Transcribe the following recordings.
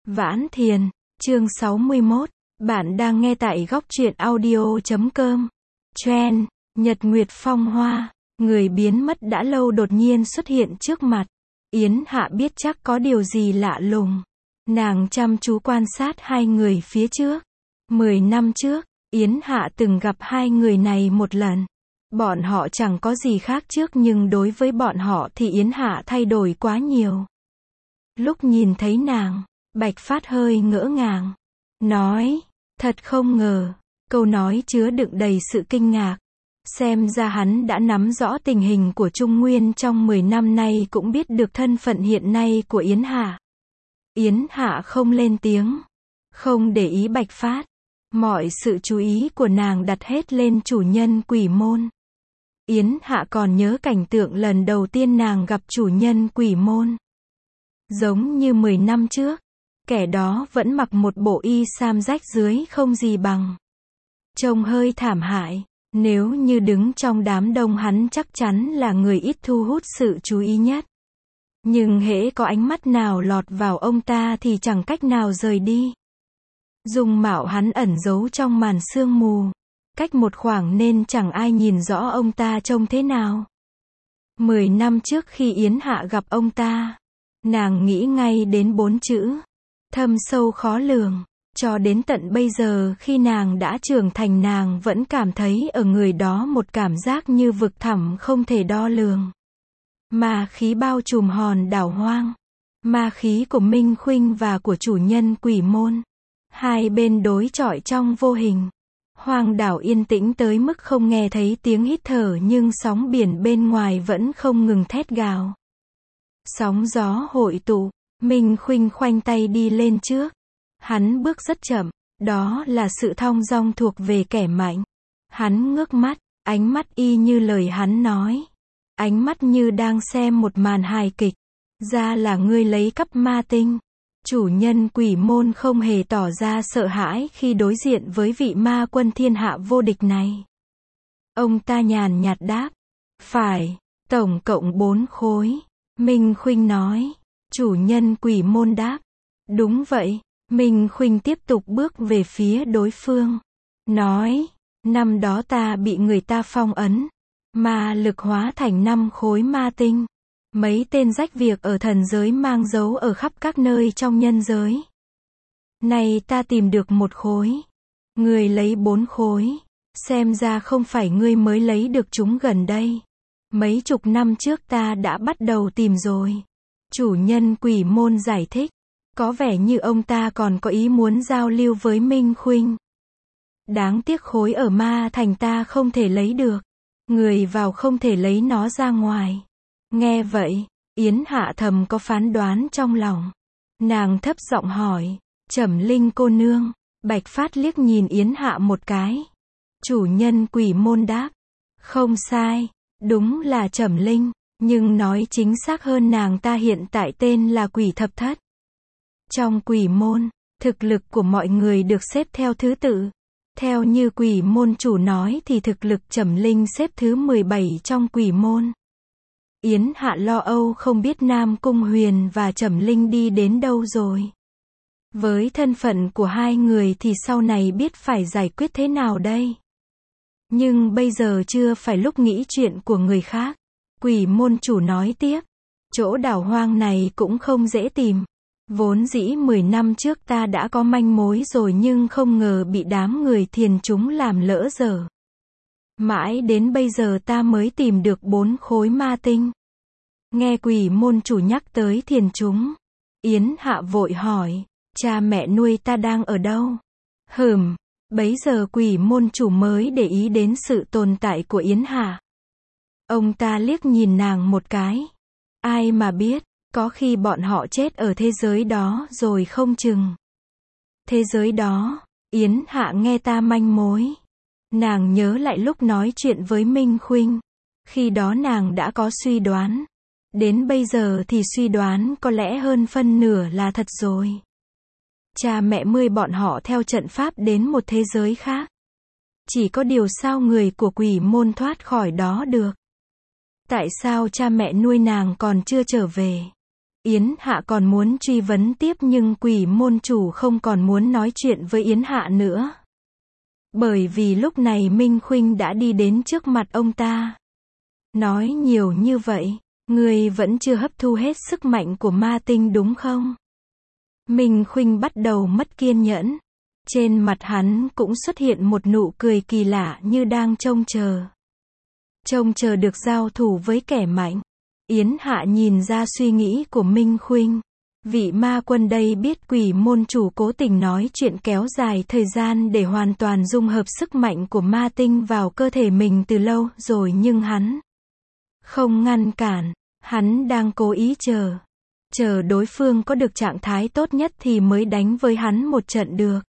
Vãn Thiền, chương 61. Bạn đang nghe tại góc truyện audio.com. Trend, Nhật Nguyệt Phong Hoa, người biến mất đã lâu đột nhiên xuất hiện trước mặt. Yến Hạ biết chắc có điều gì lạ lùng. Nàng chăm chú quan sát hai người phía trước. 10 năm trước, Yến Hạ từng gặp hai người này một lần. Bọn họ chẳng có gì khác trước nhưng đối với bọn họ thì Yến Hạ thay đổi quá nhiều. Lúc nhìn thấy nàng, Bạch Phát hơi ngỡ ngàng. Nói, thật không ngờ. Câu nói chứa đựng đầy sự kinh ngạc. Xem ra hắn đã nắm rõ tình hình của Trung Nguyên trong 10 năm nay cũng biết được thân phận hiện nay của Yến Hạ. Yến Hạ không lên tiếng. Không để ý Bạch Phát. Mọi sự chú ý của nàng đặt hết lên chủ nhân Quỷ Môn. Yến Hạ còn nhớ cảnh tượng lần đầu tiên nàng gặp chủ nhân Quỷ Môn. Giống như 10 năm trước, kẻ đó vẫn mặc một bộ y sam rách rưới không gì bằng. Trông hơi thảm hại, nếu như đứng trong đám đông hắn chắc chắn là người ít thu hút sự chú ý nhất. Nhưng hễ có ánh mắt nào lọt vào ông ta thì chẳng cách nào rời đi. Dung mạo hắn ẩn giấu trong màn sương mù, cách một khoảng nên chẳng ai nhìn rõ ông ta trông thế nào. 10 năm trước khi Yến Hạ gặp ông ta, nàng nghĩ ngay đến 4 chữ: thâm sâu khó lường. Cho đến tận bây giờ khi nàng đã trưởng thành nàng vẫn cảm thấy ở người đó một cảm giác như vực thẳm không thể đo lường. Ma khí bao trùm hòn đảo hoang. Ma khí của Minh Khuynh và của chủ nhân Quỷ Môn. Hai bên đối chọi trong vô hình. Hoang đảo yên tĩnh tới mức không nghe thấy tiếng hít thở nhưng sóng biển bên ngoài vẫn không ngừng thét gào. Sóng gió hội tụ. Minh Khuynh khoanh tay đi lên trước. Hắn bước rất chậm, đó là sự thong dong thuộc về kẻ mạnh. Hắn ngước mắt, ánh mắt y như lời hắn nói. Ánh mắt như đang xem một màn hài kịch. Ra là ngươi lấy cắp ma tinh. Chủ nhân Quỷ Môn không hề tỏ ra sợ hãi khi đối diện với vị ma quân thiên hạ vô địch này. Ông ta nhàn nhạt đáp. Phải, tổng cộng 4 khối. Minh Khuynh nói. Chủ nhân Quỷ Môn đáp. Đúng vậy. Minh Khuynh tiếp tục bước về phía đối phương. Nói, năm đó ta bị người ta phong ấn. Ma lực hóa thành 5 khối ma tinh. Mấy tên rách việc ở thần giới mang dấu ở khắp các nơi trong nhân giới. Này ta tìm được 1 khối. Ngươi lấy 4 khối. Xem ra không phải ngươi mới lấy được chúng gần đây. Mấy chục năm trước ta đã bắt đầu tìm rồi. Chủ nhân Quỷ Môn giải thích. Có vẻ như ông ta còn có ý muốn giao lưu với Minh Khuynh. Đáng tiếc khối ở ma thành ta không thể lấy được. Người vào không thể lấy nó ra ngoài. Nghe vậy, Yến Hạ thầm có phán đoán trong lòng. Nàng thấp giọng hỏi, Trầm Linh cô nương. Bạch Phát liếc nhìn Yến Hạ một cái. Chủ nhân Quỷ Môn đáp. Không sai, đúng là Trầm Linh, nhưng nói chính xác hơn nàng ta hiện tại tên là Quỷ Thập Thất. Trong Quỷ Môn, thực lực của mọi người được xếp theo thứ tự. Theo như Quỷ Môn chủ nói thì thực lực Trầm Linh xếp thứ 17 trong Quỷ Môn. Yến Hạ lo âu không biết Nam Cung Huyền và Trầm Linh đi đến đâu rồi. Với thân phận của hai người thì sau này biết phải giải quyết thế nào đây. Nhưng bây giờ chưa phải lúc nghĩ chuyện của người khác. Quỷ Môn chủ nói tiếp. Chỗ đảo hoang này cũng không dễ tìm. Vốn dĩ 10 năm trước ta đã có manh mối rồi nhưng không ngờ bị đám người thiền chúng làm lỡ dở. Mãi đến bây giờ ta mới tìm được 4 khối ma tinh. Nghe Quỷ Môn chủ nhắc tới thiền chúng. Yến Hạ vội hỏi, cha mẹ nuôi ta đang ở đâu? Bấy giờ Quỷ Môn chủ mới để ý đến sự tồn tại của Yến Hạ. Ông ta liếc nhìn nàng một cái. Ai mà biết. Có khi bọn họ chết ở thế giới đó rồi không chừng. Thế giới đó, Yến Hạ nghe ta manh mối. Nàng nhớ lại lúc nói chuyện với Minh Khuynh. Khi đó nàng đã có suy đoán. Đến bây giờ thì suy đoán có lẽ hơn phân nửa là thật rồi. Cha mẹ bọn họ theo trận pháp đến một thế giới khác. Chỉ có điều sao người của Quỷ Môn thoát khỏi đó được? Tại sao cha mẹ nuôi nàng còn chưa trở về? Yến Hạ còn muốn truy vấn tiếp nhưng Quỷ môn chủ không còn muốn nói chuyện với Yến Hạ nữa. Bởi vì lúc này Minh Khuynh đã đi đến trước mặt ông ta. Nói nhiều như vậy, ngươi vẫn chưa hấp thu hết sức mạnh của ma tinh đúng không? Minh Khuynh bắt đầu mất kiên nhẫn. Trên mặt hắn cũng xuất hiện một nụ cười kỳ lạ như đang trông chờ. Trông chờ được giao thủ với kẻ mạnh. Yến Hạ nhìn ra suy nghĩ của Minh Khuynh. Vị ma quân đây biết Quỷ môn chủ cố tình nói chuyện kéo dài thời gian để hoàn toàn dung hợp sức mạnh của ma tinh vào cơ thể mình từ lâu rồi nhưng hắn không ngăn cản. Hắn đang cố ý chờ đối phương có được trạng thái tốt nhất thì mới đánh với hắn một trận được.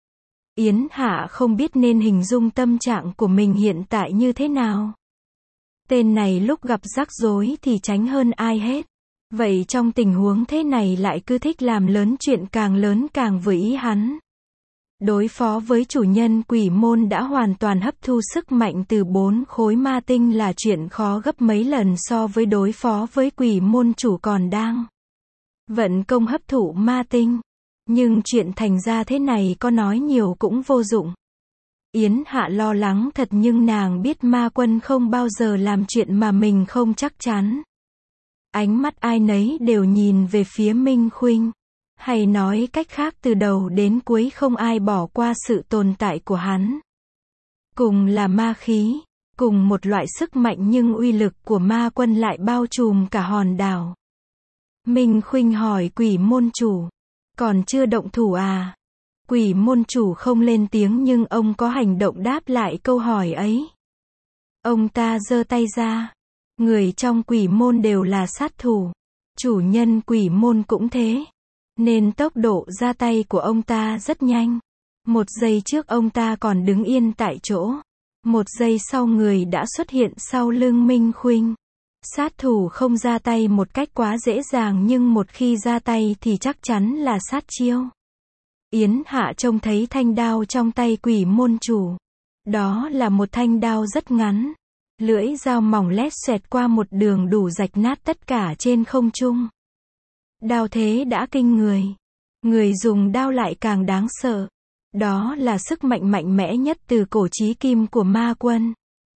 Yến Hạ không biết nên hình dung tâm trạng của mình hiện tại như thế nào. Tên này lúc gặp rắc rối thì tránh hơn ai hết. Vậy trong tình huống thế này lại cứ thích làm lớn chuyện càng lớn càng vừa ý hắn. Đối phó với chủ nhân Quỷ môn đã hoàn toàn hấp thu sức mạnh từ 4 khối ma tinh là chuyện khó gấp mấy lần so với đối phó với Quỷ môn chủ còn đang vận công hấp thụ ma tinh. Nhưng chuyện thành ra thế này có nói nhiều cũng vô dụng. Yến Hạ lo lắng thật nhưng nàng biết ma quân không bao giờ làm chuyện mà mình không chắc chắn. Ánh mắt ai nấy đều nhìn về phía Minh Khuynh. Hay nói cách khác từ đầu đến cuối không ai bỏ qua sự tồn tại của hắn. Cùng là ma khí, cùng một loại sức mạnh nhưng uy lực của ma quân lại bao trùm cả hòn đảo. Minh Khuynh hỏi Quỷ môn chủ. Còn chưa động thủ à? Quỷ môn chủ không lên tiếng nhưng ông có hành động đáp lại câu hỏi ấy. Ông ta giơ tay ra. Người trong Quỷ môn đều là sát thủ. Chủ nhân Quỷ môn cũng thế. Nên tốc độ ra tay của ông ta rất nhanh. Một giây trước ông ta còn đứng yên tại chỗ. Một giây sau người đã xuất hiện sau lưng Minh Khuynh. Sát thủ không ra tay một cách quá dễ dàng nhưng một khi ra tay thì chắc chắn là sát chiêu. Yến Hạ trông thấy thanh đao trong tay Quỷ môn chủ. Đó là một thanh đao rất ngắn. Lưỡi dao mỏng lét xoẹt qua một đường đủ rạch nát tất cả trên không trung. Đao thế đã kinh người. Người dùng đao lại càng đáng sợ. Đó là sức mạnh mạnh mẽ nhất từ cổ chí kim của ma quân.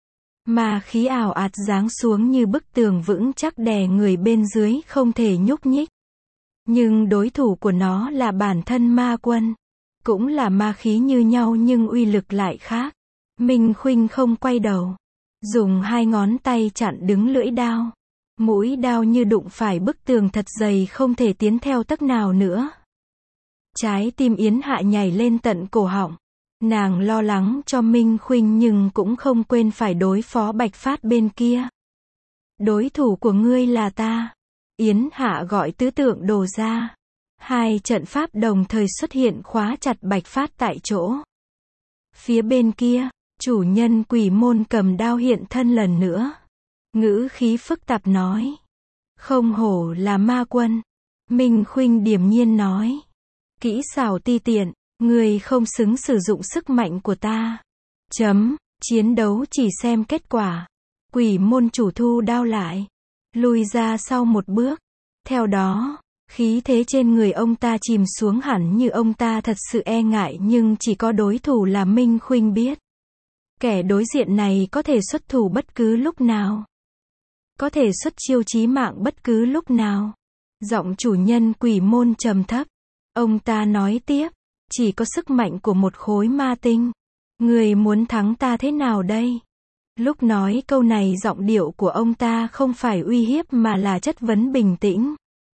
Ma khí ảo ạt giáng xuống như bức tường vững chắc đè người bên dưới không thể nhúc nhích. Nhưng đối thủ của nó là bản thân ma quân. Cũng là ma khí như nhau nhưng uy lực lại khác. Minh Khuynh không quay đầu. Dùng 2 ngón tay chặn đứng lưỡi đao. Mũi đao như đụng phải bức tường thật dày không thể tiến theo tấc nào nữa. Trái tim Yến Hạ nhảy lên tận cổ họng. Nàng lo lắng cho Minh Khuynh nhưng cũng không quên phải đối phó Bạch Phát bên kia. Đối thủ của ngươi là ta. Yến Hạ gọi tứ tượng đồ ra. 2 trận pháp đồng thời xuất hiện khóa chặt Bạch Phát tại chỗ. Phía bên kia, chủ nhân Quỷ môn cầm đao hiện thân lần nữa. Ngữ khí phức tạp nói. Không hổ là ma quân. Minh Khuynh điềm nhiên nói. Kỹ xảo ti tiện, ngươi không xứng sử dụng sức mạnh của ta. Chiến đấu chỉ xem kết quả. Quỷ môn chủ thu đao lại. Lùi ra sau một bước. Theo đó, khí thế trên người ông ta chìm xuống hẳn như ông ta thật sự e ngại nhưng chỉ có đối thủ là Minh Khuynh biết. Kẻ đối diện này có thể xuất thủ bất cứ lúc nào. Có thể xuất chiêu chí mạng bất cứ lúc nào. Giọng chủ nhân Quỷ môn trầm thấp. Ông ta nói tiếp. Chỉ có sức mạnh của một khối ma tinh. Người muốn thắng ta thế nào đây? Lúc nói câu này giọng điệu của ông ta không phải uy hiếp mà là chất vấn bình tĩnh.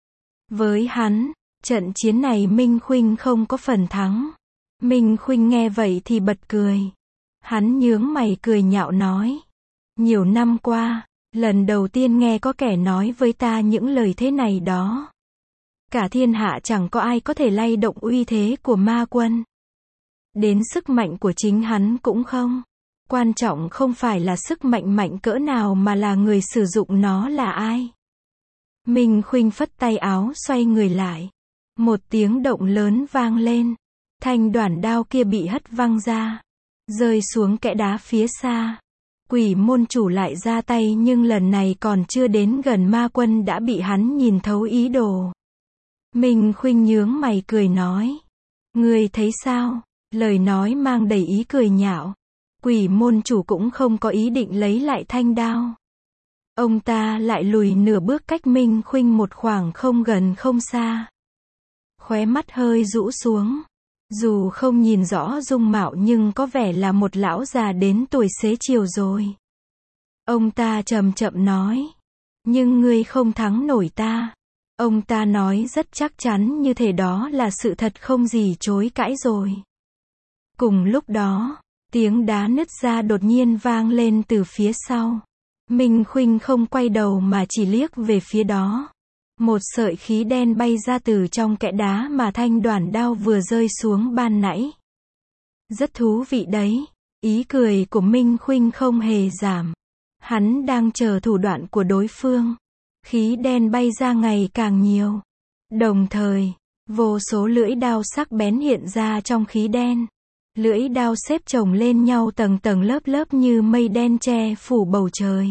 Với hắn, trận chiến này Minh Khuynh không có phần thắng. Minh Khuynh nghe vậy thì bật cười. Hắn nhướng mày cười nhạo nói. Nhiều năm qua, lần đầu tiên nghe có kẻ nói với ta những lời thế này đó. Cả thiên hạ chẳng có ai có thể lay động uy thế của ma quân. Đến sức mạnh của chính hắn cũng không. Quan trọng không phải là sức mạnh mạnh cỡ nào mà là người sử dụng nó là ai. Minh Khuynh phất tay áo xoay người lại. Một tiếng động lớn vang lên. Thanh đoản đao kia bị hất văng ra. Rơi xuống kẽ đá phía xa. Quỷ môn chủ lại ra tay nhưng lần này còn chưa đến gần ma quân đã bị hắn nhìn thấu ý đồ. Minh Khuynh nhướng mày cười nói. Ngươi thấy sao? Lời nói mang đầy ý cười nhạo. Quỷ môn chủ cũng không có ý định lấy lại thanh đao. Ông ta lại lùi nửa bước cách Minh Khuynh một khoảng không gần không xa. Khóe mắt hơi rũ xuống. Dù không nhìn rõ dung mạo nhưng có vẻ là một lão già đến tuổi xế chiều rồi. Ông ta chậm chậm nói. Nhưng ngươi không thắng nổi ta. Ông ta nói rất chắc chắn như thể đó là sự thật không gì chối cãi rồi. Cùng lúc đó, tiếng đá nứt ra đột nhiên vang lên từ phía sau. Minh Khuynh không quay đầu mà chỉ liếc về phía đó. Một sợi khí đen bay ra từ trong kẽ đá mà thanh đoản đao vừa rơi xuống ban nãy. Rất thú vị đấy. Ý cười của Minh Khuynh không hề giảm. Hắn đang chờ thủ đoạn của đối phương. Khí đen bay ra ngày càng nhiều. Đồng thời, vô số lưỡi đao sắc bén hiện ra trong khí đen. Lưỡi đao xếp chồng lên nhau tầng tầng lớp lớp như mây đen che phủ bầu trời.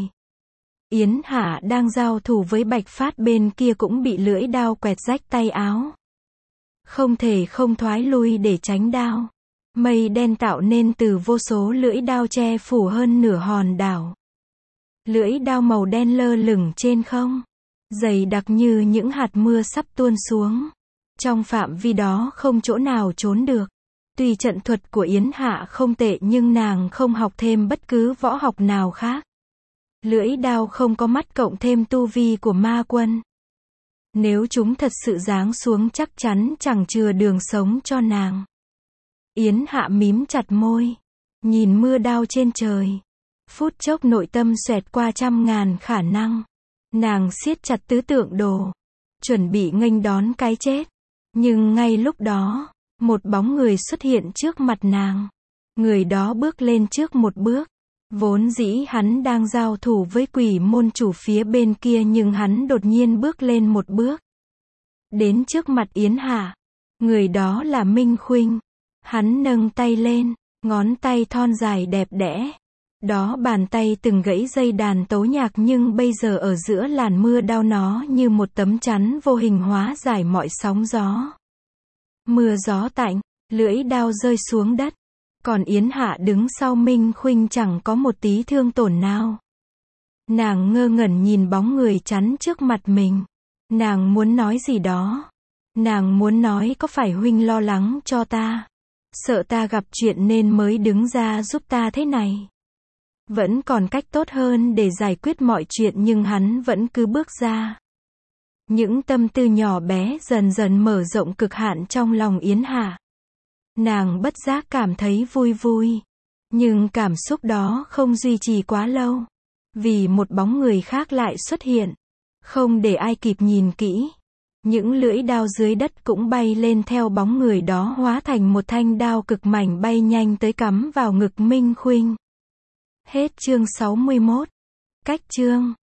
Yến Hạ đang giao thủ với Bạch Phát bên kia cũng bị lưỡi đao quẹt rách tay áo. Không thể không thoái lui để tránh đao. Mây đen tạo nên từ vô số lưỡi đao che phủ hơn nửa hòn đảo. Lưỡi đao màu đen lơ lửng trên không, dày đặc như những hạt mưa sắp tuôn xuống. Trong phạm vi đó không chỗ nào trốn được. Tuy trận thuật của Yến Hạ không tệ nhưng nàng không học thêm bất cứ võ học nào khác. Lưỡi đao không có mắt cộng thêm tu vi của ma quân. Nếu chúng thật sự giáng xuống chắc chắn chẳng chừa đường sống cho nàng. Yến Hạ mím chặt môi, nhìn mưa đao trên trời. Phút chốc nội tâm xoẹt qua trăm ngàn khả năng. Nàng siết chặt tứ tượng đồ, chuẩn bị nghênh đón cái chết. Nhưng ngay lúc đó, một bóng người xuất hiện trước mặt nàng. Người đó bước lên trước một bước. Vốn dĩ hắn đang giao thủ với quỷ môn chủ phía bên kia nhưng hắn đột nhiên bước lên một bước. Đến trước mặt Yến Hạ. Người đó là Minh Khuynh. Hắn nâng tay lên, ngón tay thon dài đẹp đẽ. Đó bàn tay từng gãy dây đàn tấu nhạc nhưng bây giờ ở giữa làn mưa đao nó như một tấm chắn vô hình hóa giải mọi sóng gió. Mưa gió tạnh, lưỡi đao rơi xuống đất. Còn Yến Hạ đứng sau Minh Khuynh chẳng có một tí thương tổn nào. Nàng ngơ ngẩn nhìn bóng người chắn trước mặt mình. Nàng muốn nói gì đó. Nàng muốn nói có phải huynh lo lắng cho ta? Sợ ta gặp chuyện nên mới đứng ra giúp ta thế này. Vẫn còn cách tốt hơn để giải quyết mọi chuyện nhưng hắn vẫn cứ bước ra. Những tâm tư nhỏ bé dần dần mở rộng cực hạn trong lòng Yến Hạ. Nàng bất giác cảm thấy vui vui. Nhưng cảm xúc đó không duy trì quá lâu. Vì một bóng người khác lại xuất hiện. Không để ai kịp nhìn kỹ. Những lưỡi đao dưới đất cũng bay lên theo bóng người đó hóa thành một thanh đao cực mảnh bay nhanh tới cắm vào ngực Minh Khuynh. Hết chương 61. Cách chương